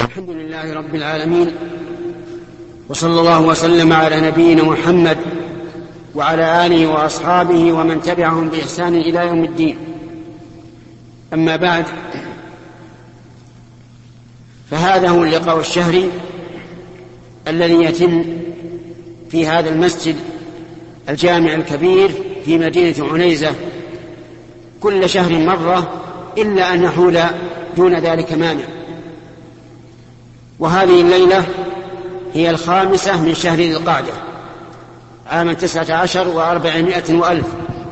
الحمد لله رب العالمين، وصلى الله وسلم على نبينا محمد وعلى آله وأصحابه ومن تبعهم بإحسان إلى يوم الدين. أما بعد، فهذا هو اللقاء الشهري الذي يتم في هذا المسجد الجامع الكبير في مدينة عنيزة كل شهر مرة، إلا أن يحول دون ذلك مانع. وهذه الليلة هي 5 من شهر ذي القعدة عام 19 و400 وألف،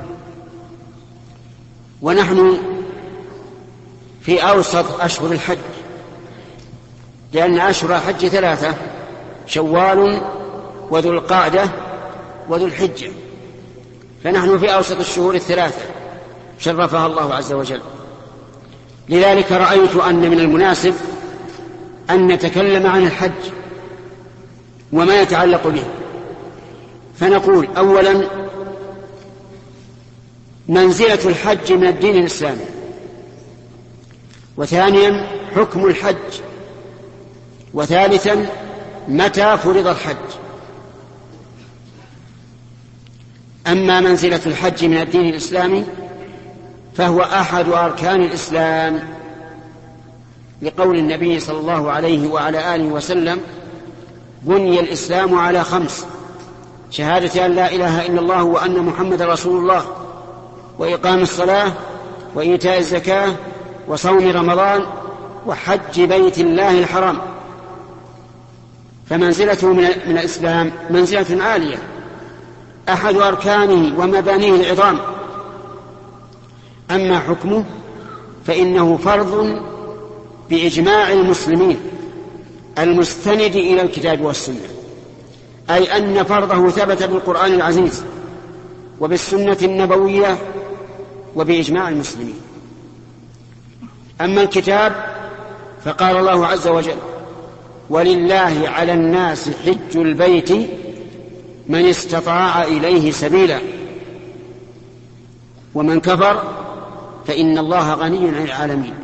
ونحن في أوسط أشهر الحج، لأن أشهر الحج 3: شوال وذو القعدة وذو الحجة، فنحن في أوسط الشهور 3 شرفها الله عز وجل. لذلك رأيت أن من المناسب أن نتكلم عن الحج وما يتعلق به. فنقول أولا منزلة الحج من الدين الإسلامي، وثانيا حكم الحج، وثالثا متى فرض الحج. أما منزلة الحج من الدين الإسلامي فهو أحد أركان الإسلام، لقول النبي صلى الله عليه وعلى آله وسلم: بني الإسلام على 5: شهادة أن لا إله إلا الله وأن محمد رسول الله، وإقام الصلاة، وإيتاء الزكاة، وصوم رمضان، وحج بيت الله الحرام. فمنزلته من الإسلام منزلة عالية، أحد أركانه ومبانيه العظام. أما حكمه فإنه فرض بإجماع المسلمين المستند إلى الكتاب والسنة، أي أن فرضه ثبت بالقرآن العزيز وبالسنة النبوية وبإجماع المسلمين. أما الكتاب فقال الله عز وجل: ولله على الناس حج البيت من استطاع إليه سبيلا، ومن كفر فإن الله غني عن العالمين.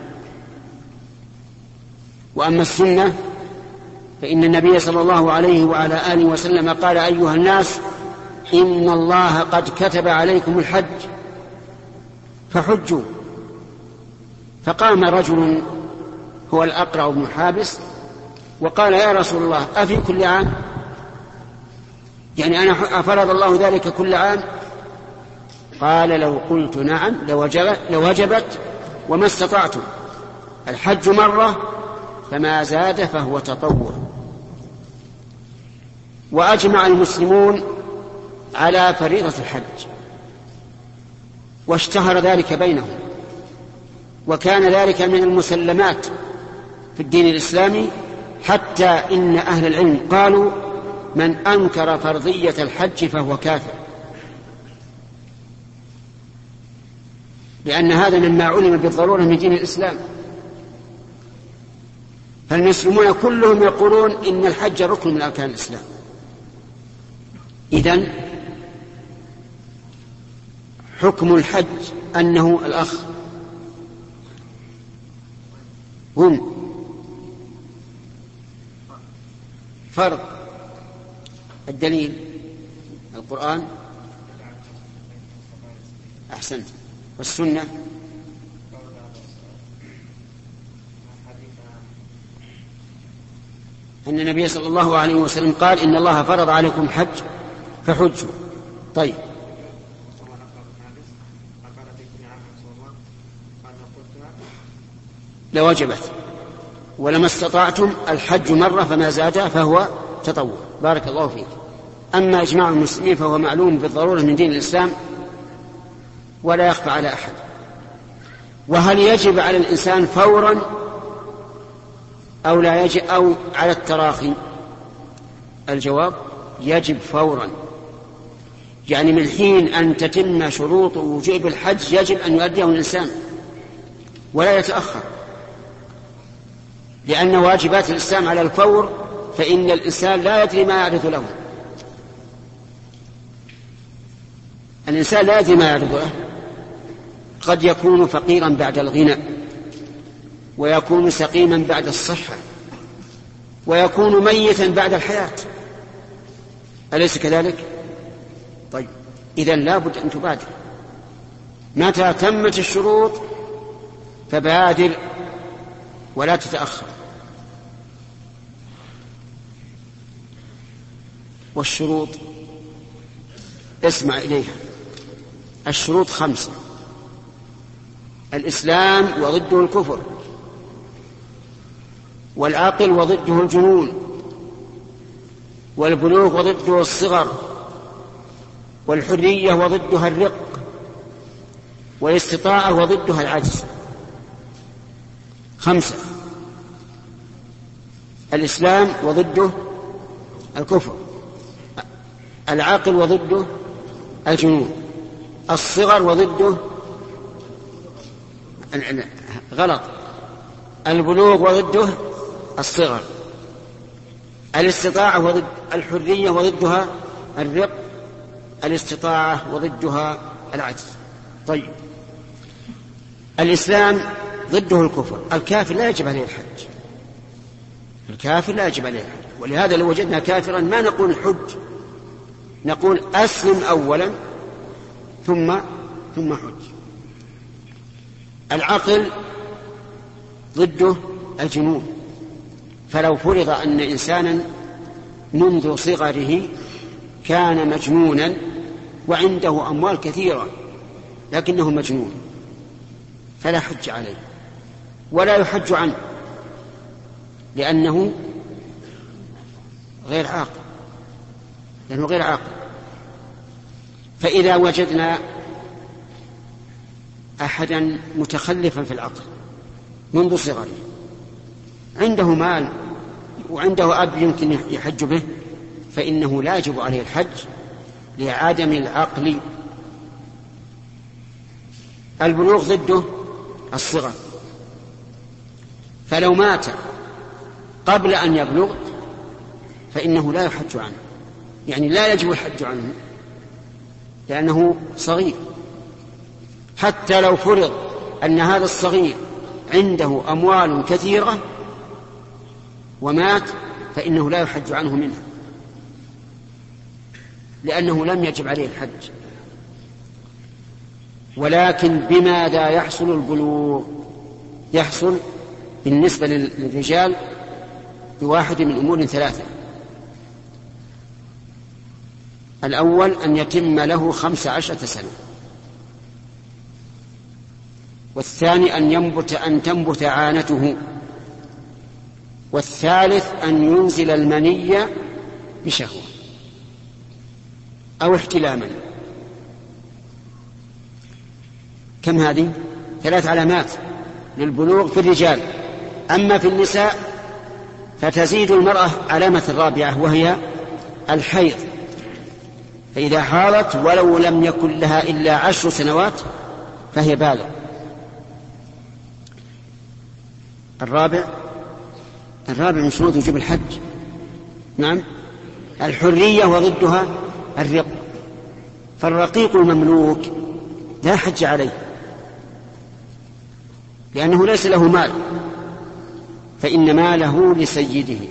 وأما السنة فإن النبي صلى الله عليه وعلى آله وسلم قال: أيها الناس، إن الله قد كتب عليكم الحج فحجوا. فقام رجل هو الأقرع بن حابس وقال: يا رسول الله، أفي كل عام؟ يعني أنا فرض الله ذلك كل عام؟ قال: لو قلت نعم لوجبت وما استطعتم. الحج مرة فما زاد فهو تطوع. وأجمع المسلمون على فريضة الحج، واشتهر ذلك بينهم، وكان ذلك من المسلمات في الدين الإسلامي، حتى إن أهل العلم قالوا: من أنكر فرضية الحج فهو كافر، لأن هذا مما علم بالضرورة من دين الإسلام. فالمسلمون كلهم يقولون إن الحج ركن من أركان الإسلام. إذن حكم الحج أنه الأخ هم فرض. الدليل القرآن، أحسنت، والسنة، أن النبي صلى الله عليه وسلم قال: إن الله فرض عليكم حج فحجوا. طيب، لوجبت ولما استطعتم. الحج مرة فما زاد فهو تطوع. بارك الله فيك. أما إجماع المسلمين فهو معلوم بالضرورة من دين الإسلام ولا يخفى على أحد. وهل يجب على الإنسان فورا أو لا يجب، أو على التراخي؟ الجواب: يجب فورا، يعني من حين أن تتم شروط وجوب الحج يجب أن يؤديه الإنسان ولا يتأخر، لأن واجبات الإسلام على الفور، فإن الإنسان لا يدري ما يعرض له. الإنسان لا يدري ما يعرض له. قد يكون فقيرا بعد الغنى، ويكون سقيما بعد الصحة، ويكون ميتا بعد الحياة، أليس كذلك؟ طيب إذن لابد أن تبادر، متى تمت الشروط فبادر ولا تتأخر. والشروط اسمع إليها، الشروط 5: الإسلام وضده الكفر، والعقل وضده الجنون، والبلوغ وضده الصغر، والحرية وضدها الرق، والاستطاعة وضدها العجز. 5: الإسلام وضده الكفر، العقل وضده الجنون، الصغر وضده غلط، البلوغ وضده الصغر، الاستطاعة وضد الحرية وضدها الرق، الاستطاعة وضدها العجز. طيب الإسلام ضده الكفر، الكافر لا يجب عليه الحج، الكافر لا يجب عليه الحج، ولهذا لو وجدنا كافرا ما نقول حج، نقول أسلم أولا ثم حج. العقل ضده الجنون، فلو فرض أن إنسانا منذ صغره كان مجنونا وعنده أموال كثيرة لكنه مجنون فلا حج عليه ولا يحج عنه لأنه غير عاقل. فإذا وجدنا أحدا متخلفا في العقل منذ صغره، عنده مال وعنده أب يمكن يحج به، فإنه لا يجب عليه الحج لعدم العقل. البلوغ ضده الصغر، فلو مات قبل أن يبلغ فإنه لا يحج عنه، يعني لا يجب الحج عنه لأنه صغير. حتى لو فرض أن هذا الصغير عنده أموال كثيرة ومات فإنه لا يحج عنه منها لأنه لم يجب عليه الحج. ولكن بماذا يحصل البلوغ؟ يحصل بالنسبة للرجال بواحد من أمور 3: الأول أن يتم له 15 سنة، والثاني أن تنبت عانته، والثالث أن ينزل المني بشهوة أو احتلاما. كم هذه؟ 3 علامات للبلوغ في الرجال. أما في النساء فتزيد المرأة علامة 4 وهي الحيض، فإذا حاضت ولو لم يكن لها إلا 10 سنوات فهي بالغ. الرابع من شروط وجوب الحج نعم الحرية وضدها الرق، فالرقيق المملوك لا حج عليه لأنه ليس له مال، فإن ماله لسيده.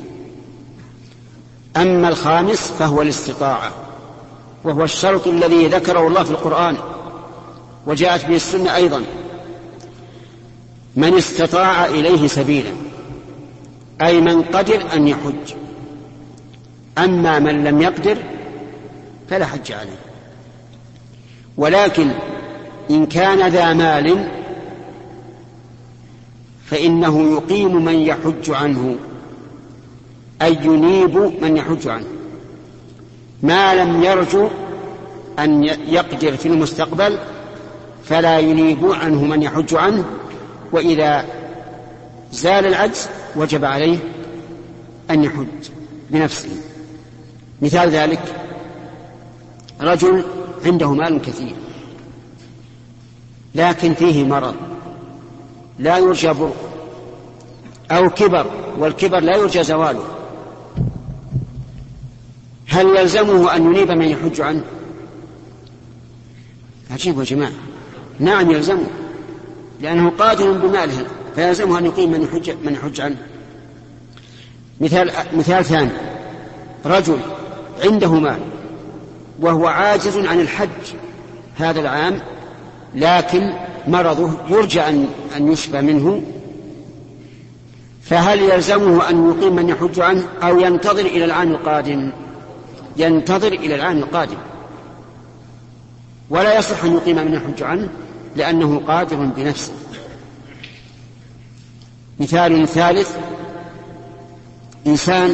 أما الخامس فهو الاستطاعة، وهو الشرط الذي ذكره الله في القرآن وجاءت به السنة أيضا: من استطاع إليه سبيلا، أي من قدر أن يحج. أما من لم يقدر فلا حج عليه. ولكن إن كان ذا مال فإنه يقيم من يحج عنه، أي ينيب من يحج عنه، ما لم يرجو أن يقدر في المستقبل فلا ينيب عنه من يحج عنه، وإذا زال العجز وجب عليه أن يحج بنفسه. مثال ذلك: رجل عنده مال كثير لكن فيه مرض لا يرجى برؤه، أو كبر والكبر لا يرجى زواله، هل يلزمه أن ينيب من يحج عنه؟ عجيب يا جماعة. نعم يلزمه، لأنه قادر بماله، فيلزمه أن يقيم من يحج عنه. مثال ثاني: رجل عنده مال وهو عاجز عن الحج هذا العام، لكن مرضه يرجى أن يشفى منه، فهل يلزمه أن يقيم من يحج عنه أو ينتظر إلى العام القادم؟ ينتظر إلى العام القادم، ولا يصح أن يقيم من يحج عنه لأنه قادر بنفسه. مثال ثالث: إنسان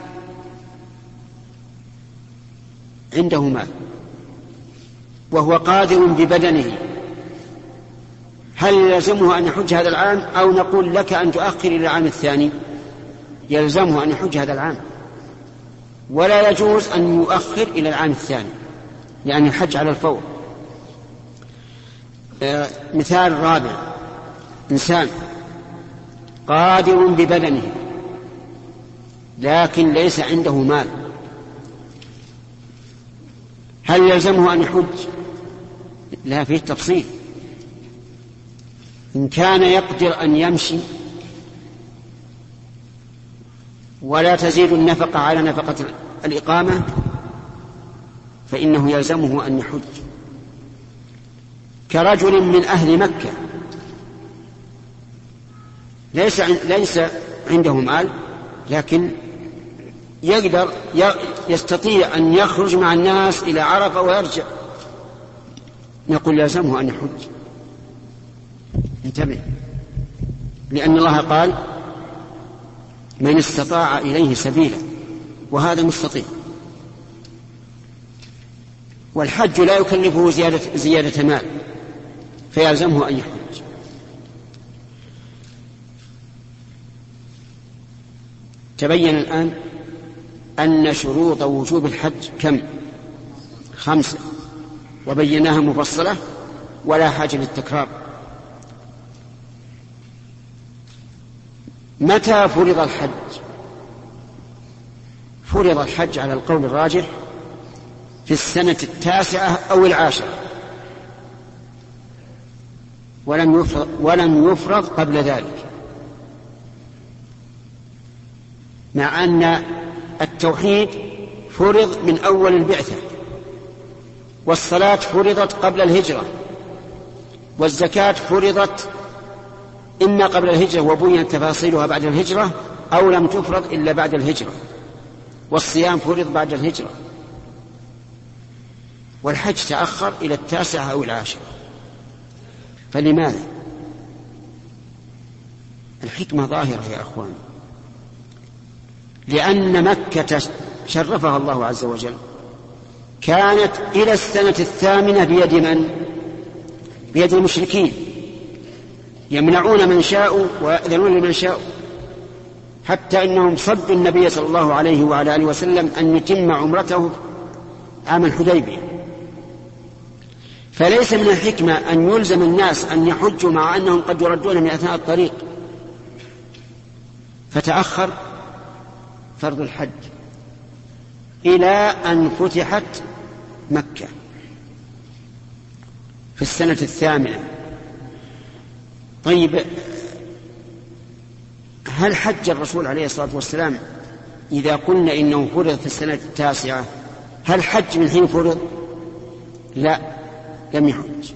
عنده مال وهو قادر ببدنه، هل يلزمه أن يحج هذا العام أو نقول لك أن تؤخر إلى العام الثاني؟ يلزمه أن يحج هذا العام، ولا يجوز أن يؤخر إلى العام الثاني، لأن الحج على الفور. مثال رابع: إنسان قادر ببدنه لكن ليس عنده مال، هل يلزمه أن يحج؟ لا، فيه تفصيل. إن كان يقدر أن يمشي ولا تزيد النفقة على نفقة الإقامة فإنه يلزمه أن يحج، كرجل من أهل مكة ليس عنده مال لكن يستطيع أن يخرج مع الناس إلى عرفة ويرجع، نقول يلزمه أن يحج. انتبه، لأن الله قال: من استطاع إليه سبيلا، وهذا مستطيع، والحج لا يكلفه زيادة مال فيلزمه أن يحج. تبين الآن أن شروط وجوب الحج كم؟ 5، وبيناها مفصلة ولا حاجة للتكرار. متى فرض الحج؟ فرض الحج على القول الراجح في السنة 9 أو 10، ولم يفرض قبل ذلك، مع أن التوحيد فرض من أول البعثة، والصلاة فرضت قبل الهجرة، والزكاة فرضت إما قبل الهجرة وبينت تفاصيلها بعد الهجرة، أو لم تفرض إلا بعد الهجرة، والصيام فرض بعد الهجرة، والحج تأخر إلى 9 أو 10. فلماذا؟ الحكمة ظاهرة يا أخوان، لأن مكة شرفها الله عز وجل كانت إلى السنة 8 بيد من؟ بيد المشركين، يمنعون من شاءوا ويأذنون لمن شاءوا، حتى إنهم صدوا النبي صلى الله عليه وعلى آله وسلم أن يتم عمرته عام الحديبية. فليس من الحكمة أن يلزم الناس أن يحجوا مع أنهم قد يردون من أثناء الطريق، فتأخر فرض الحج إلى أن فتحت مكة في السنة 8. طيب، هل حج الرسول عليه الصلاة والسلام إذا قلنا إنه فرض في السنة 9 هل حج من حين فرض؟ لا، لم يحج،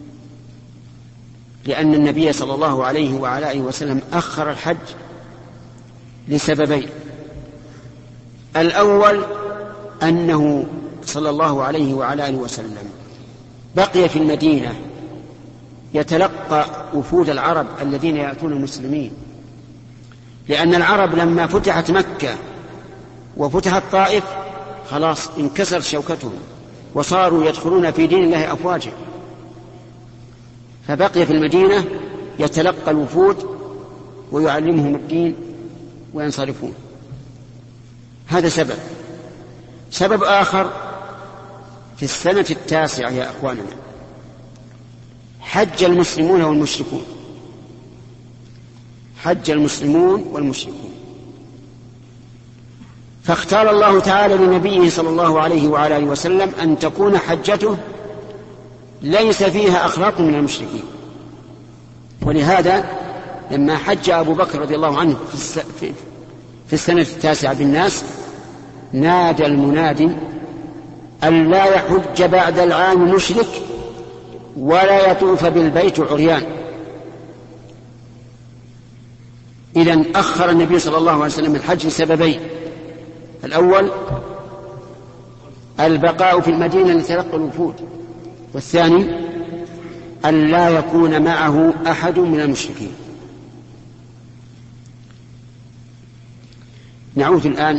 لأن النبي صلى الله عليه وعلى آله وسلم أخر الحج لسببين: الأول أنه صلى الله عليه وعلى آله وسلم بقي في المدينة يتلقى وفود العرب الذين يأتون المسلمين، لأن العرب لما فتحت مكة وفتحت طائف خلاص انكسر شوكتهم وصاروا يدخلون في دين الله أفواجا، فبقي في المدينة يتلقى الوفود ويعلمهم الدين وينصرفون. هذا سبب. سبب آخر: في السنة 9 يا أخواننا حج المسلمون والمشركون، حج المسلمون والمشركون، فاختار الله تعالى لنبيه صلى الله عليه وعلى آله وسلم أن تكون حجته ليس فيها أخلاق من المشركين. ولهذا لما حج أبو بكر رضي الله عنه في في السنة 9 بالناس نادى المنادي أن لا يحج بعد العام مشرك ولا يطوف بالبيت عريان. إذن أخر النبي صلى الله عليه وسلم الحج لسببين: الأول البقاء في المدينة لتلقى الوفود، والثاني أن لا يكون معه أحد من المشركين. نعود الآن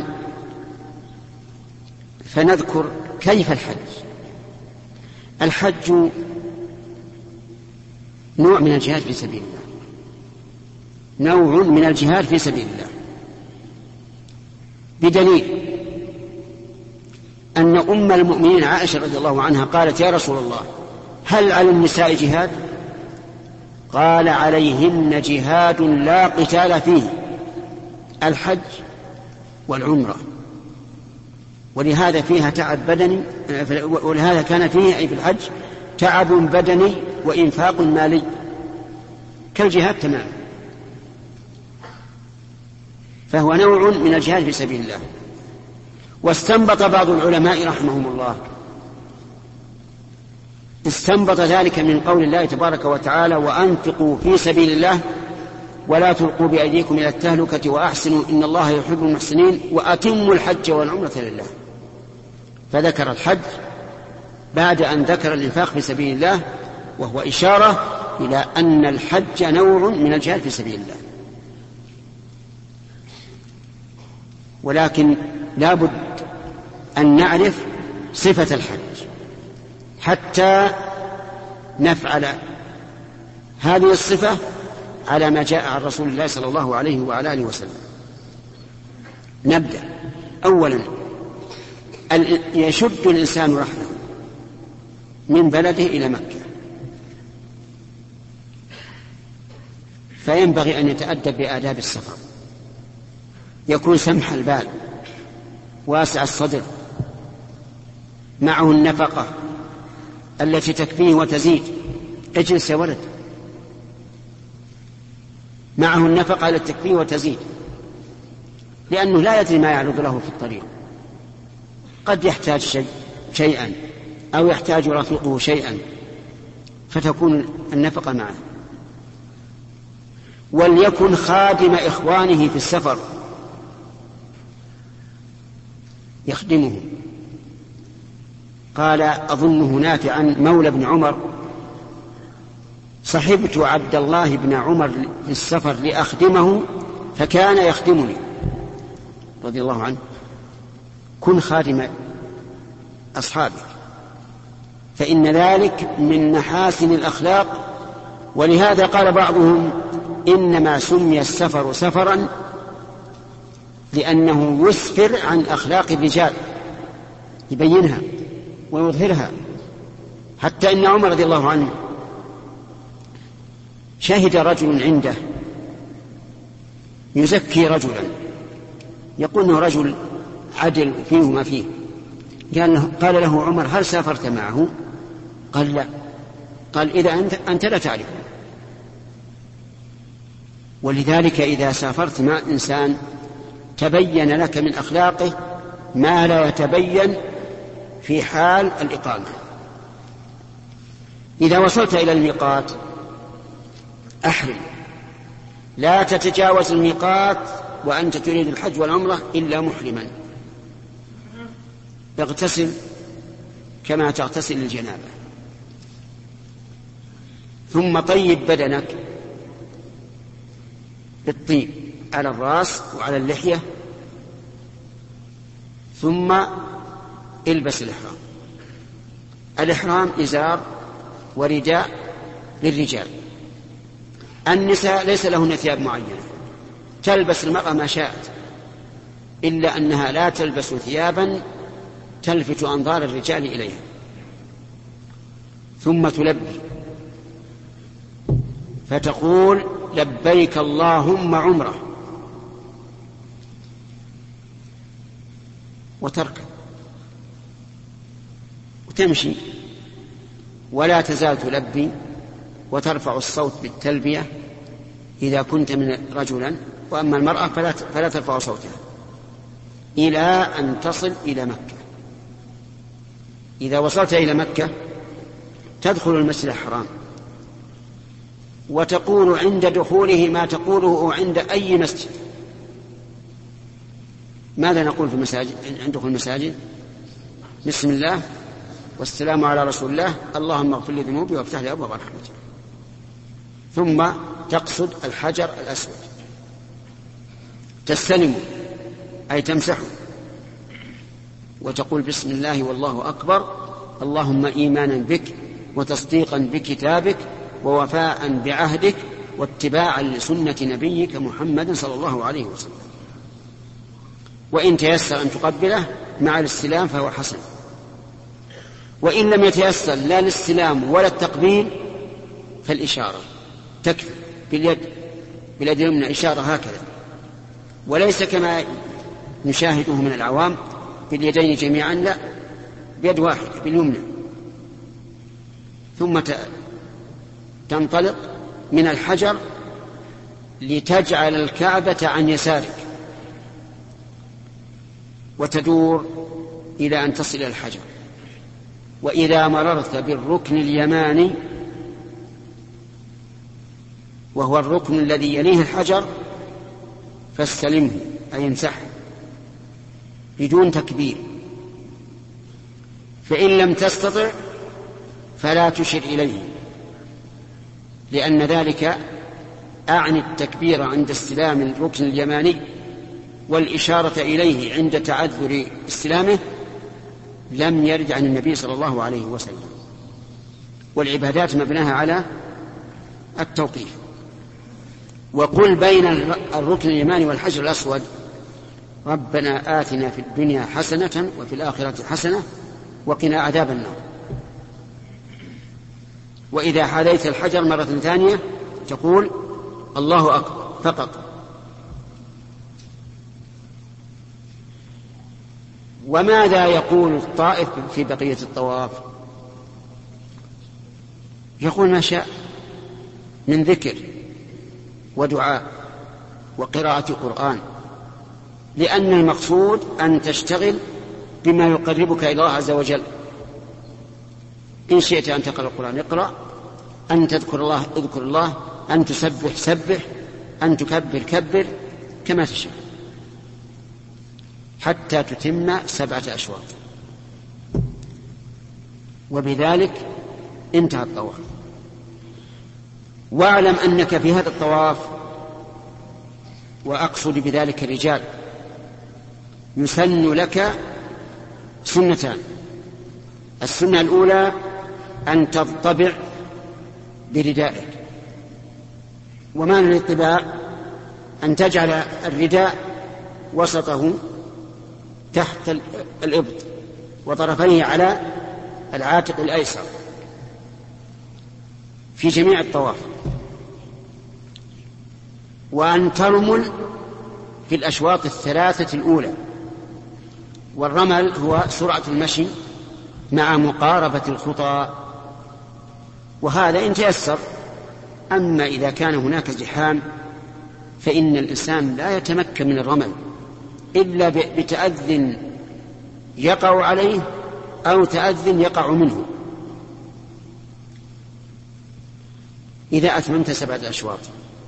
فنذكر كيف الحج. الحج نوع من الجهاد في سبيل الله، نوع من الجهاد في سبيل الله، بدليل أن أم المؤمنين عائشة رضي الله عنها قالت: يا رسول الله، هل على النساء جهاد؟ قال: عليهن جهاد لا قتال فيه، الحج والعمرة. ولهذا فيها تعب بدني، ولهذا كان فيه أي في الحج تعب بدني وإنفاق مالي كالجهاد تماما، فهو نوع من الجهاد في سبيل الله. واستنبط بعض العلماء رحمهم الله استنبط ذلك من قول الله تبارك وتعالى: وأنفقوا في سبيل الله ولا تلقوا بأيديكم إلى التهلكة وأحسنوا إن الله يحب المحسنين وأتموا الحج والعمرة لله. فذكر الحج بعد أن ذكر الإنفاق في سبيل الله، وهو إشارة إلى أن الحج نوع من الجهاد في سبيل الله. ولكن لا بد أن نعرف صفة الحج حتى نفعل هذه الصفة على ما جاء عن رسول الله صلى الله عليه وعلى آله وسلم. نبدأ. أولا، يشد الإنسان رحله من بلده إلى مكة، فينبغي أن يتأدب بآداب السفر، يكون سمح البال واسع الصدر، معه النفقة التي تكفيه وتزيد. اجلس يا ولد، معه النفقة التي تكفيه وتزيد، لأنه لا يدري ما يعرض له في الطريق، قد يحتاج شيئا أو يحتاج رفيقه شيئا، فتكون النفقة معه. وليكن خادم إخوانه في السفر يخدمه. قال أظنه نافعا مولى بن عمر: صحبت عبد الله بن عمر في السفر لأخدمه فكان يخدمني، رضي الله عنه. كن خادم أصحابك، فإن ذلك من محاسن الأخلاق. ولهذا قال بعضهم: إنما سمي السفر سفرا لأنه يسفر عن أخلاق الرجال، يبينها ويظهرها. حتى إن عمر رضي الله عنه شهد رجل عنده يزكي رجلا، يقول انه رجل عدل فيه ما فيه. قال له عمر: هل سافرت معه؟ قال: لا. قال: إذا أنت لا تعرف. ولذلك إذا سافرت مع إنسان تبين لك من أخلاقه ما لا يتبين في حال الإقامة. إذا وصلت إلى الميقات أحرم، لا تتجاوز الميقات وأنت تريد الحج والعمرة إلا محرما، اغتسل كما تغتسل الجنابة، ثم طيب بدنك بالطيب على الرأس وعلى اللحية، ثم البس الإحرام. الإحرام إزار ورداء للرجال. النساء ليس لهن ثياب معينة، تلبس المرأة ما شاءت، إلا أنها لا تلبس ثيابا تلفت أنظار الرجال إليها. ثم تلبي فتقول: لبيك اللهم عمرة، وتركب وتمشي، ولا تزال تلبي وترفع الصوت بالتلبية إذا كنت من رجلا، وأما المرأة فلا ترفع صوتها. إلى أن تصل إلى مكة. إذا وصلت إلى مكة تدخل المسجد الحرام وتقول عند دخوله ما تقوله عند أي مسجد. ماذا نقول في المساجد عند دخول المساجد؟ بسم الله والسلام على رسول الله، اللهم اغفر لي ذنوبي وافتح لي أبواب رحمتك. ثم تقصد الحجر الأسود تستلمه أي تمسحه وتقول بسم الله والله أكبر، اللهم إيمانا بك وتصديقا بكتابك ووفاء بعهدك واتباعا لسنة نبيك محمد صلى الله عليه وسلم. وإن تيسر أن تقبله مع الاستلام فهو حسن، وإن لم يتيسر لا الاستلام ولا التقبيل فالإشارة تكفي باليد اليمنى إشارة هكذا، وليس كما نشاهده من العوام باليدين جميعا، لا، بيد واحد باليمنى. ثم تنطلق من الحجر لتجعل الكعبة عن يسارك وتدور إلى أن تصل إلى الحجر. وإذا مررت بالركن اليماني وهو الركن الذي يليه الحجر فاستلمه أي امسحه بدون تكبير، فإن لم تستطع فلا تشر إليه، لأن ذلك أعني التكبير عند استلام الركن اليماني والإشارة إليه عند تعذر استلامه لم يرد عن النبي صلى الله عليه وسلم. والعبادات مبناها على التوقيف. وقل بين الركن اليماني والحجر الأسود ربنا آتنا في الدنيا حسنة وفي الآخرة حسنة وقنا عذاب النار. وإذا حاذيت الحجر مرة ثانية تقول الله أكبر فقط. وماذا يقول الطائف في بقية الطواف؟ يقول ما شاء من ذكر ودعاء وقراءة قرآن، لأن المقصود أن تشتغل بما يقربك إلى الله عز وجل. إن شئت أن تقرأ القرآن اقرأ، أن تذكر الله اذكر الله، أن تسبح سبح، أن تكبر كبر كما تشاء حتى تتم 7 أشواط، وبذلك انتهى الطواف. واعلم أنك في هذا الطواف، وأقصد بذلك الرجال، يسن لك سنتان. السنة الأولى أن تضطبع بردائك، ومعنى الاطباع أن تجعل الرداء وسطه تحت الإبط وطرفيه على العاتق الأيسر في جميع الطواف، وأن ترمل في الأشواط 3 الأولى. والرمل هو سرعة المشي مع مقاربة الخطى، وهذا إن تيسر. أما إذا كان هناك زحام فإن الإنسان لا يتمكن من الرمل إلا بتأذن يقع عليه أو تأذن يقع منه. إذا أتممت 7 أشواط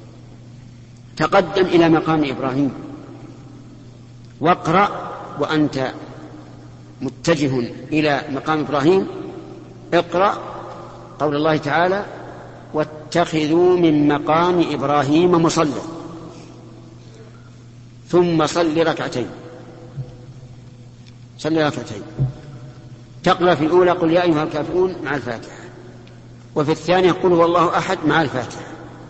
تقدم إلى مقام إبراهيم واقرأ وأنت متجه إلى مقام إبراهيم. اقرأ قول الله تعالى واتخذوا من مقام إبراهيم مصلى، ثم صل ركعتين. تقرأ في الأولى قل يا أيها الكافرون مع الفاتحة، وفي الثانية قل هو الله أحد مع الفاتحة.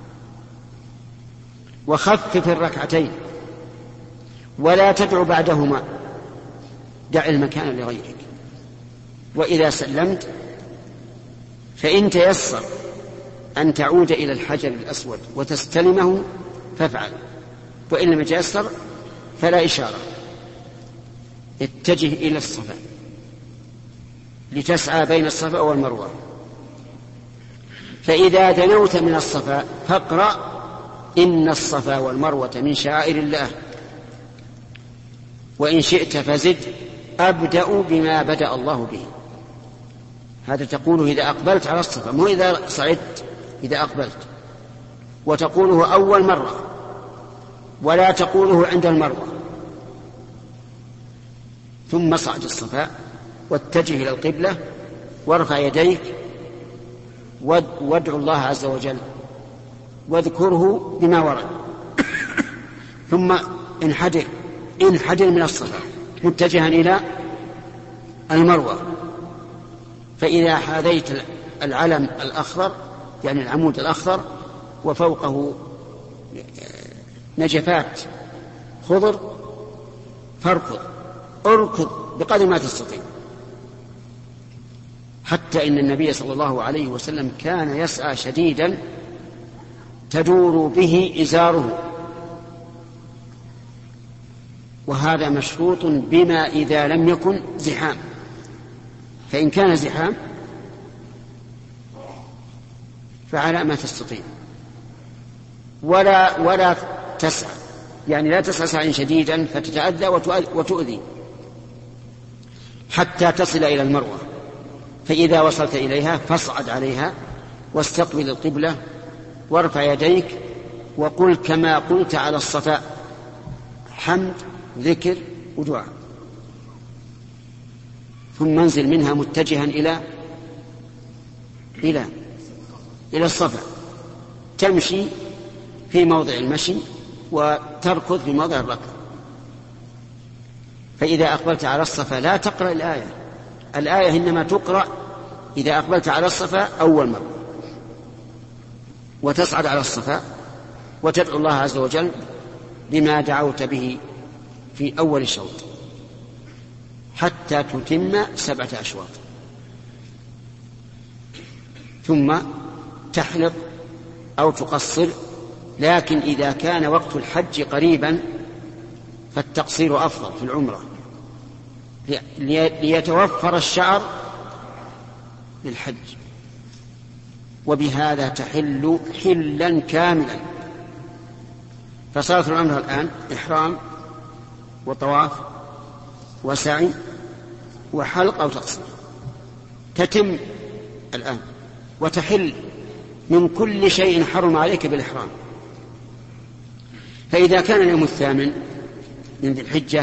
وخفف الركعتين ولا تدعو بعدهما، دع المكان لغيرك. وإذا سلمت فإن تيسر أن تعود إلى الحجر الأسود وتستلمه فافعل، وإن لم يتيسر فلا إشارة. اتجه إلى الصفا لتسعى بين الصفا والمروة، فإذا دنوت من الصفا فاقرأ إن الصفا والمروة من شعائر الله وإن شئت فزد أبدأ بما بدأ الله به. هذا تقوله إذا أقبلت على الصفا، مو إذا صعدت، إذا أقبلت. وتقوله أول مرة، ولا تقوله عند المروة. ثم صعد الصفا واتجه إلى القبلة وارفع يديك وادعو الله عز وجل واذكره بما ورد. ثم انحدر من الصفا متجها إلى المروة، فإذا حاذيت العلم الأخضر يعني العمود الأخضر وفوقه نجفات خضر اركض بقدر ما تستطيع، حتى إن النبي صلى الله عليه وسلم كان يسعى شديدا تدور به إزاره، وهذا مشروط بما إذا لم يكن زحام. فإن كان زحام فعلى ما تستطيع، ولا تسعى، يعني لا تسعى سعيا شديدا فتتأذى وتؤذي حتى تصل إلى المروة. فإذا وصلت إليها فاصعد عليها واستقبل القبلة وارفع يديك وقل كما قلت على الصفا، حمد ذكر ودعاء، ثم انزل منها متجها إلى الصفا، تمشي في موضع المشي وتركض في موضع الركض. فإذا أقبلت على الصفا لا تقرأ الآية إنما تقرأ إذا أقبلت على الصفا أول مرة، وتصعد على الصفا وتدعو الله عز وجل بما دعوت به في أول الشوط حتى تتم 7 أشواط، ثم تحلق أو تقصر. لكن إذا كان وقت الحج قريبا فالتقصير أفضل في العمرة ليتوفر الشعر للحج، وبهذا تحل حلا كاملا. فصارت العمرة الآن إحرام وطواف وسعي وحلق أو تقصير، تتم الآن وتحل من كل شيء حرم عليك بالإحرام. فإذا كان اليوم 8 من ذي الحجة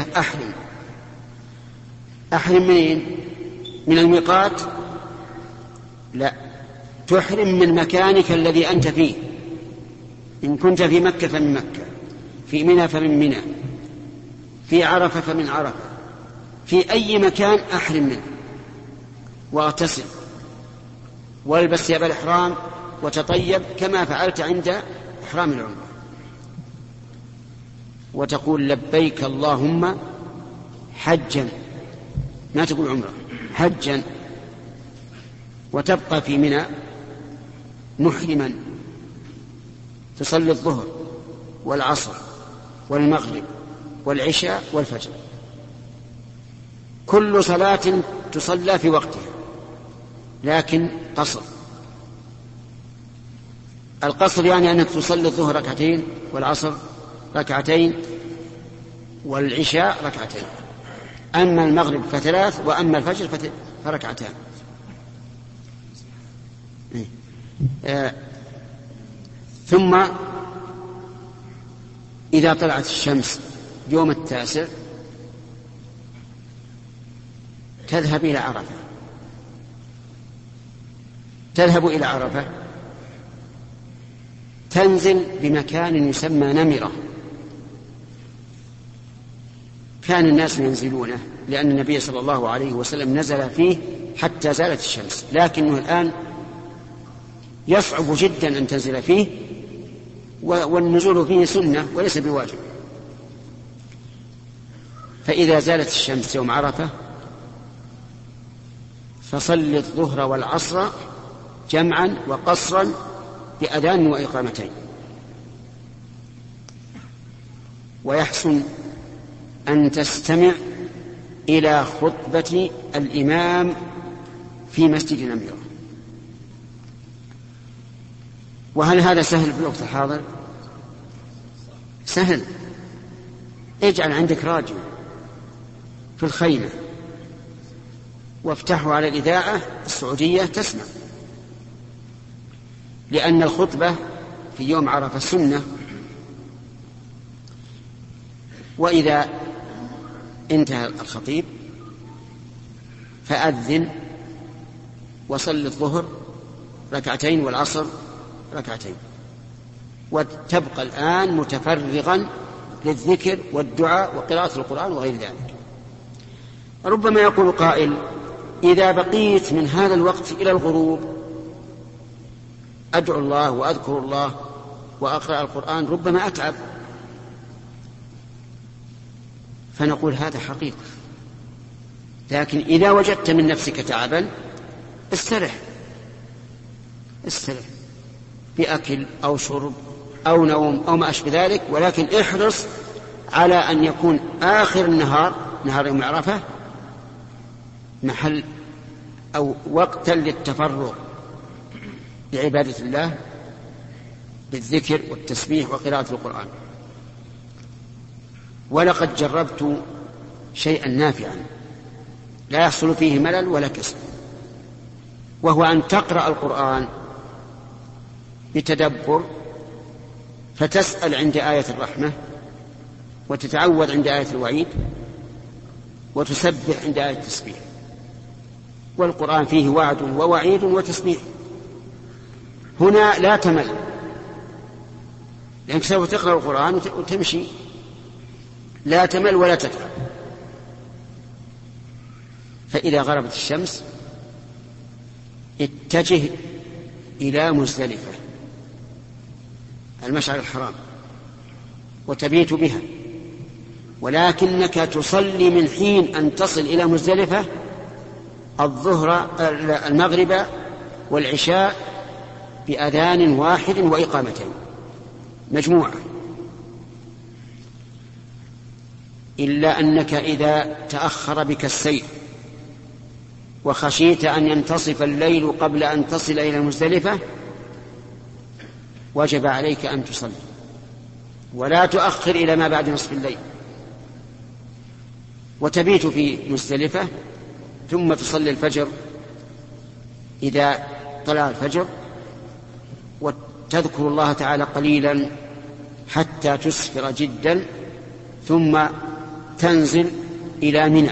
أحرم منين؟ من الميقات؟ لا، تحرم من مكانك الذي أنت فيه. إن كنت في مكة فمن مكة، في منى فمن منى، في عرفة فمن عرفة، في أي مكان أحرم منه واغتسل والبس ثياب الإحرام وتطيب كما فعلت عند إحرام العمرة، وتقول لبيك اللهم حجا، ما تقول عمرة، حجا، وتبقى في منى محرما تصلي الظهر والعصر والمغرب والعشاء والفجر، كل صلاة تصلى في وقتها لكن قصر. القصر يعني أنك تصلي الظهر 2 والعصر 2 والعشاء 2، أما المغرب ف3 وأما الفجر ف2. ثم إذا طلعت الشمس يوم 9 تذهب إلى عرفة، تنزل بمكان يسمى نمرة، كان الناس ينزلونه لأن النبي صلى الله عليه وسلم نزل فيه حتى زالت الشمس، لكنه الآن يصعب جدا أن تنزل فيه، والنزول فيه سنة وليس بواجب. فإذا زالت الشمس يوم عرفة فصل الظهر والعصر جمعا وقصرا بأذان وإقامتين. ويحسن أن تستمع إلى خطبة الإمام في مسجد نميرة. وهل هذا سهل في الوقت الحاضر؟ سهل. اجعل عندك راديو في الخيمة وافتحوا على الإذاعة السعودية تسمع، لأن الخطبة في يوم عرفة السنة، وإذا انتهى الخطيب فأذن وصل الظهر ركعتين والعصر ركعتين، وتبقى الآن متفرغا للذكر والدعاء وقراءة القرآن وغير ذلك. ربما يقول قائل: إذا بقيت من هذا الوقت إلى الغروب أدعو الله وأذكر الله وأقرأ القرآن ربما أتعب. فنقول هذا حقيقة، لكن إذا وجدت من نفسك تعبا استرح بأكل أو شرب أو نوم أو ما أشبه ذلك، ولكن احرص على أن يكون آخر النهار، نهار يوم عرفة، محل أو وقتا للتفرغ لعبادة الله بالذكر والتسبيح وقراءة القرآن. ولقد جربت شيئا نافعا لا يحصل فيه ملل ولا كسل، وهو أن تقرأ القرآن بتدبر، فتسأل عند آية الرحمة، وتتعوذ عند آية الوعيد، وتسبح عند آية التسبيح. والقرآن فيه وعد ووعيد وتسبيح. هنا لا تمل، لأنك سوف تقرأ القرآن وتمشي، لا تمل ولا تتعب. فإذا غربت الشمس اتجه إلى مزدلفة المشعر الحرام وتبيت بها، ولكنك تصلي من حين أن تصل إلى مزدلفة الظهر المغرب والعشاء بأذان واحد وإقامتين مجموعة، إلا أنك إذا تأخر بك السير وخشيت أن ينتصف الليل قبل أن تصل إلى المزدلفة وجب عليك أن تصلي، ولا تؤخر إلى ما بعد نصف الليل، وتبيت في مزدلفة، ثم تصلي الفجر إذا طلع الفجر، وتذكر الله تعالى قليلا حتى تسفر جدا، ثم تنزل إلى منى.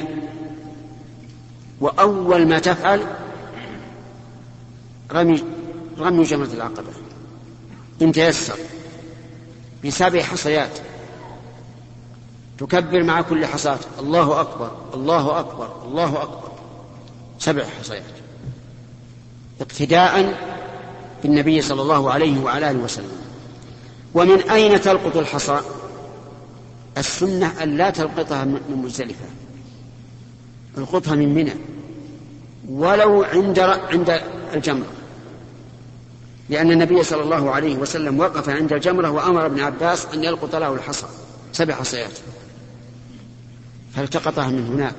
وأول ما تفعل رمي جمرة العقبة إن تيسر ب7 حصيات، تكبر مع كل حصاة الله أكبر الله أكبر الله أكبر 7 حصيات، اقتداء بالنبي صلى الله عليه وعلى آله وسلم. ومن أين تلقط الحصى؟ السنة أن لا تلقطها من مزدلفة، القطها من منى، ولو عند الجمرة، لأن النبي صلى الله عليه وسلم وقف عند الجمرة وأمر ابن عباس أن يلقط له الحصى 7 حصيات، فالتقطها من هناك.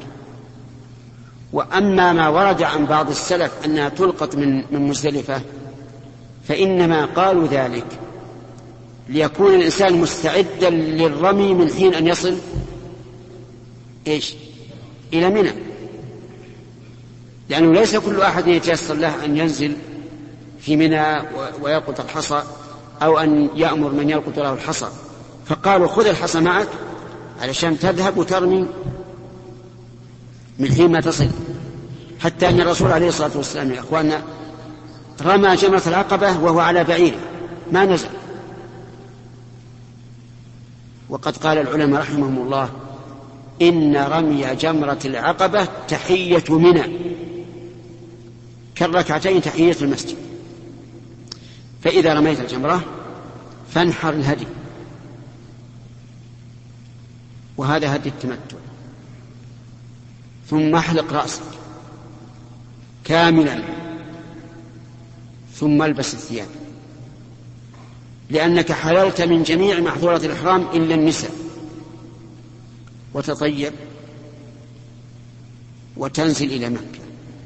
وأما ما ورد عن بعض السلف أنها تلقط من مزدلفة، فإنما قالوا ذلك ليكون الإنسان مستعدا للرمي من حين أن يصل إلى منى، لأنه ليس كل أحد يتيسر له أن ينزل في منى ويلقط الحصى، أو أن يأمر من يلقط له الحصى، فقالوا خذ الحصى معك علشان تذهب وترمي من حين ما تصل. حتى أن الرسول عليه الصلاة والسلام يا أخواننا رمى جمرة العقبة وهو على بعيره ما نزل. وقد قال العلماء رحمهم الله إن رمي جمرة العقبة تحية منى كالركعتين تحية المسجد. فإذا رميت الجمرة فانحر الهدي، وهذا هدي التمتع، ثم احلق رأسك كاملا، ثم البس الثياب، لأنك حللت من جميع محظورات الإحرام إلا النساء، وتطيب وتنزل إلى مكة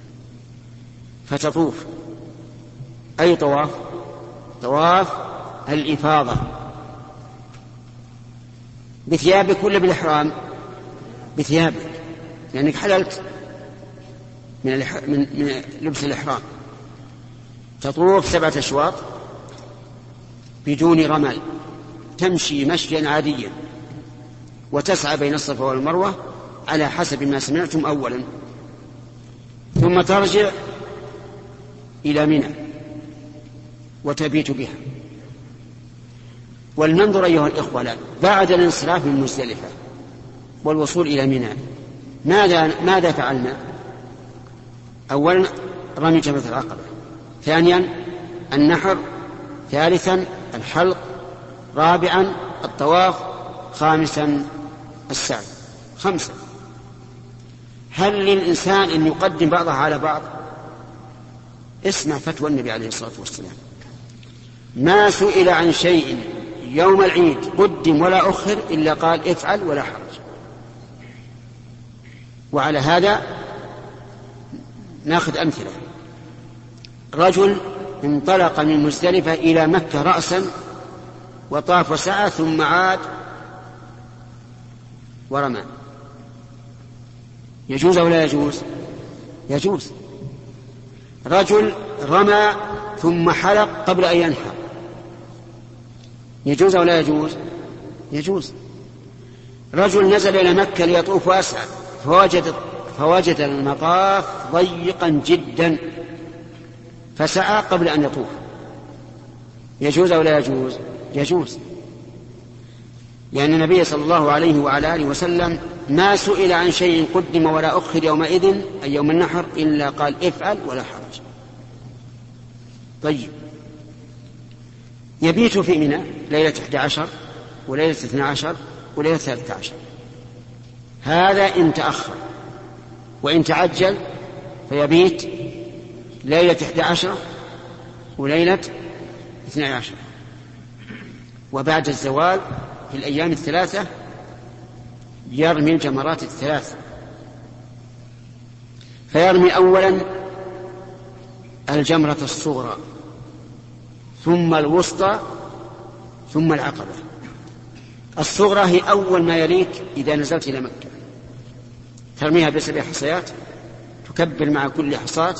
فتطوف. أي طواف؟ طواف الإفاضة بثيابك ولا بالإحرام؟ بثيابك، لأنك حللت من لبس الإحرام، تطوف 7 أشواط بدون رمل، تمشي مشيا عاديا وتسعى بين الصفا والمروة على حسب ما سمعتم أولا، ثم ترجع إلى منى وتبيت بها. ولننظر أيها الإخوة الآن بعد الانصراف من مزدلفة والوصول إلى منى ماذا فعلنا؟ أولا رمي جمرة العقبة، ثانيا النحر، ثالثا الحلق، رابعا الطواف، خامسا السعي. 5. هل للإنسان أن يقدم بعضها على بعض؟ اسمع فتوى النبي عليه الصلاة والسلام: ما سئل عن شيء يوم العيد قدم ولا أخر إلا قال افعل ولا حرج. وعلى هذا ناخذ أمثلة. رجل انطلق من مزدلفة إلى مكة رأسا وطاف وسعى ثم عاد ورمى، يجوز أو لا يجوز؟ يجوز. رجل رمى ثم حلق قبل أن ينحر، يجوز أو لا يجوز؟ يجوز. رجل نزل إلى مكة ليطوف ويسعى فوجد المطاف ضيقا جدا فسعى قبل أن يطوف، يجوز أو لا يجوز؟ يجوز، لأن النبي صلى الله عليه وعلى آله وسلم ما سئل عن شيء قدم ولا أخر يومئذ أي يوم النحر إلا قال افعل ولا حرج. طيب، يبيت في منى ليلة 11 وليلة 12 وليلة 13، هذا إن تأخر، وإن تعجل فيبيت ليلة 11 وليلة 12. وبعد الزوال في الأيام 3 يرمي الجمرات 3، فيرمي أولا الجمرة الصغرى ثم الوسطى ثم العقبة. الصغرى هي أول ما يليك إذا نزلت إلى مكة، ترميها ب7 حصيات، تكبر مع كل حصاة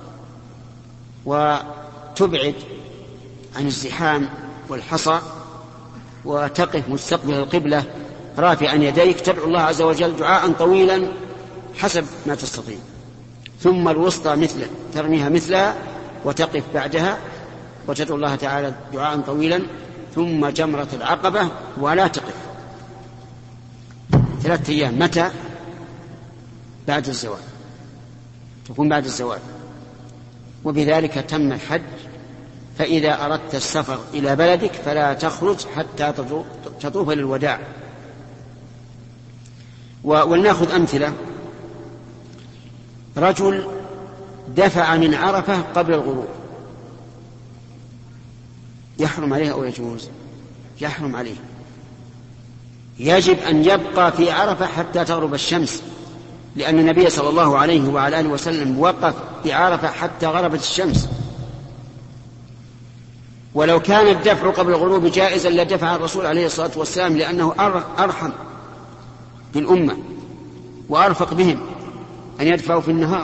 وتبعد عن الزحام والحصى، وتقف مستقبل القبلة رافعا يديك تدعو الله عز وجل دعاء طويلا حسب ما تستطيع. ثم الوسطى مثله، ترميها مثلها وتقف بعدها وتدعو الله تعالى دعاء طويلا. ثم جمرة العقبة ولا تقف 3 أيام. متى؟ بعد الزوال، تكون بعد الزوال. وبذلك تم الحج. فإذا أردت السفر إلى بلدك فلا تخرج حتى تطوف للوداع. ولنأخذ أمثلة. رجل دفع من عرفة قبل الغروب، يحرم عليه أو يجوز؟ يحرم عليه، يجب أن يبقى في عرفة حتى تغرب الشمس، لأن النبي صلى الله عليه وعلى آله وسلم وقف في عرفة حتى غربت الشمس. ولو كان الدفع قبل الغروب جائزا لدفع الرسول عليه الصلاة والسلام، لأنه أرحم بالأمة وأرفق بهم أن يدفعوا في النهار،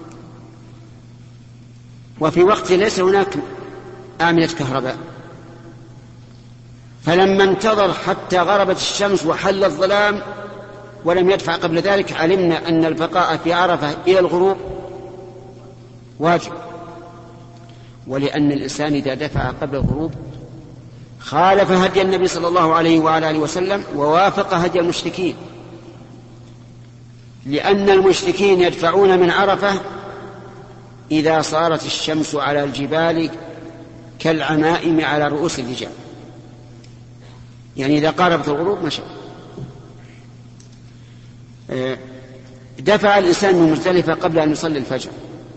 وفي وقت ليس هناك آمنة كهرباء. فلما انتظر حتى غربت الشمس وحل الظلام ولم يدفع قبل ذلك، علمنا أن البقاء في عرفة إلى الغروب واجب. ولأن الإنسان إذا دفع قبل الغروب خالف هدي النبي صلى الله عليه وعلى آله وسلم ووافق هدي المشركين، لأن المشركين يدفعون من عرفة إذا صارت الشمس على الجبال كالعمائم على رؤوس الرجال، يعني إذا قاربت الغروب مشى. دفع الإنسان من مزدلفة قبل أن يصلي الفجر،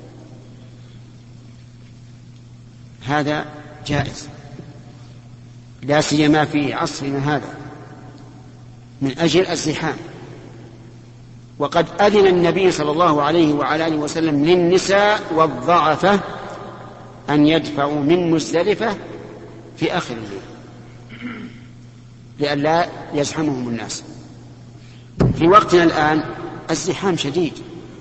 هذا جائز، لا سيما في عصرنا هذا من أجل الزحام. وقد أذن النبي صلى الله عليه وعلى آله وسلم للنساء والضعفة أن يدفعوا من مزدلفة في آخر الليل لئلا يزحمهم الناس. في وقتنا الآن الزحام شديد،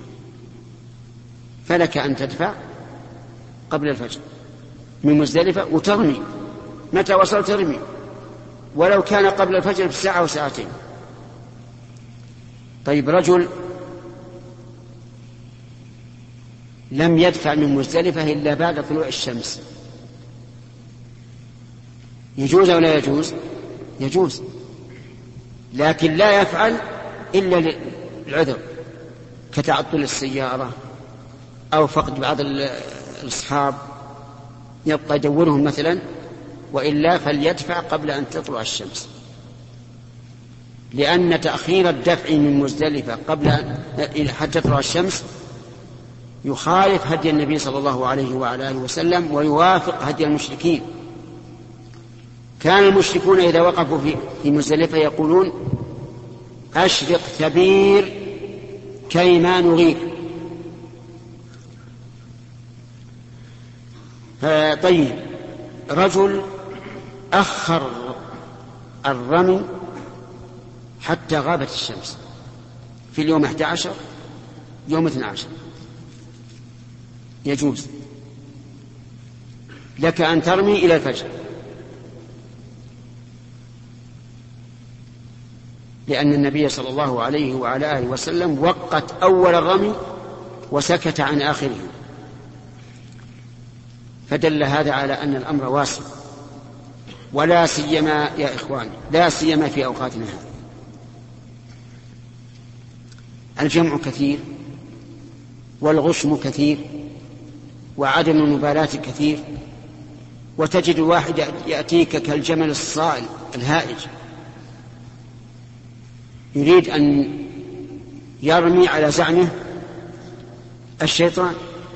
فلك أن تدفع قبل الفجر من مزدلفة وترمي متى وصلت ترمي، ولو كان قبل الفجر بساعة وساعتين. طيب رجل لم يدفع من مزدلفة إلا بعد طلوع الشمس، يجوز أو لا يجوز؟ يجوز، لكن لا يفعل إلا للعذر كتعطل السيارة أو فقد بعض الأصحاب يبقى يدورهم مثلا، وإلا فليدفع قبل أن تطلع الشمس، لأن تأخير الدفع من مزدلفة قبل حتى تطلع الشمس يخالف هدي النبي صلى الله عليه وعلى آله وسلم ويوافق هدي المشركين. كان المشركون إذا وقفوا في مزدلفة يقولون أشرق ثبير كيما نغير. طيب رجل أخر الرمي حتى غابت الشمس في اليوم 11 يوم 12 يجوز لك أن ترمي إلى الفجر، لأن النبي صلى الله عليه وعلى آله وسلم وقت أول الرمي وسكت عن آخره، فدل هذا على أن الأمر واسع، ولا سيما يا إخوان لا سيما في أوقاتنا هذه الجمع كثير والغشم كثير وعدم المبالاة كثير، وتجد واحد يأتيك كالجمل الصائل الهائج يريد أن يرمي على زعمه الشيطان،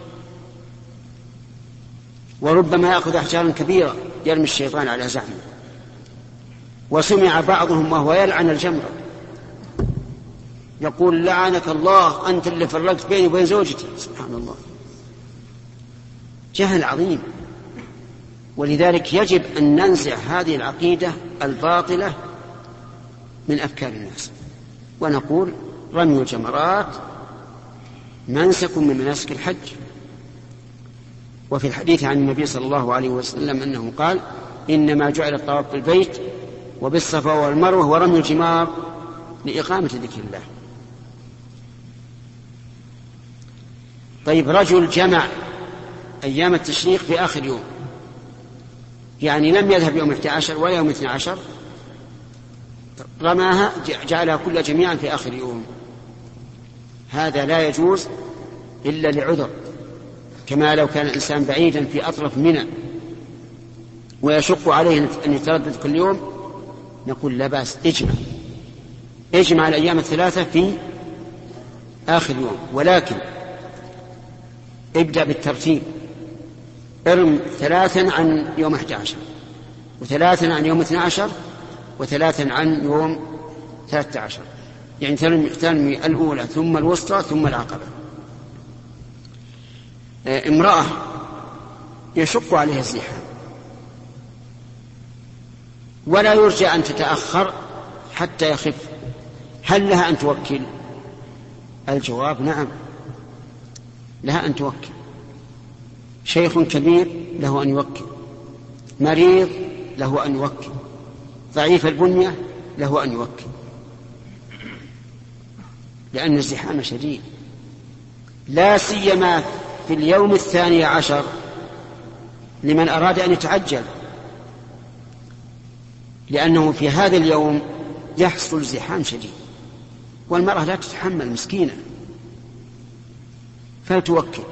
وربما يأخذ أحجارا كبيرة يرمي الشيطان على زعمه. وسمع بعضهم وهو يلعن الجمرة يقول لعنك الله أنت اللي فرقت بيني وبين زوجتي. سبحان الله، جهل عظيم. ولذلك يجب أن ننزع هذه العقيدة الباطلة من أفكار الناس، ونقول رمي الجمرات منسك من مناسك الحج. وفي الحديث عن النبي صلى الله عليه وسلم أنه قال إنما جعل الطواف بالبيت وبالصفا والمروة ورمي الجمار لإقامة ذكر الله. طيب رجل جمع أيام التشريق في آخر يوم، يعني لم يذهب يوم 11 ولا يوم 12، رماها جعلها كلها جميعا في آخر يوم، هذا لا يجوز إلا لعذر، كما لو كان الإنسان بعيدا في أطرف منى ويشق عليه أن يتردد كل يوم، نقول لا بأس اجمع الأيام الثلاثة في آخر يوم، ولكن ابدأ بالترتيب، ارم 3 عن يوم 11 و3 عن يوم 12 و3 عن يوم 13، يعني ترمي الأولى ثم الوسطى ثم العقبة. امرأة يشق عليها الزحام ولا يرجى أن تتأخر حتى يخف، هل لها أن توكل؟ الجواب نعم، لها أن توكل. شيخ كبير له أن يوكل، مريض له أن يوكل، ضعيف البنية له أن يوكل، لأن الزحام شديد، لا سيما في اليوم 12 لمن أراد أن يتعجل، لأنه في هذا اليوم يحصل زحام شديد والمرأة لا تتحمل مسكينة فتوكل.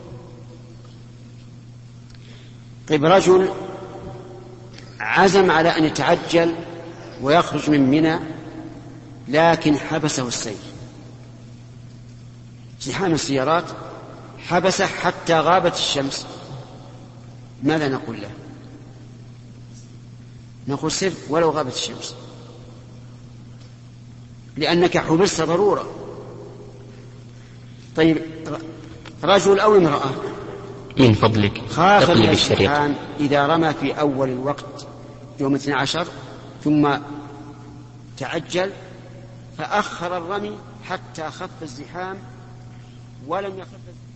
طيب رجل عزم على أن يتعجل ويخرج من منى لكن حبسه السير، زحام السيارات حبسه حتى غابت الشمس، ماذا نقول له؟ نقول سر ولو غابت الشمس، لأنك حبست ضرورة. طيب رجل أو امرأة من فضلك خاف من الزحام إذا رمى في أول الوقت يوم 12 ثم تعجل فأخر الرمي حتى خف الزحام ولم يخف الزحام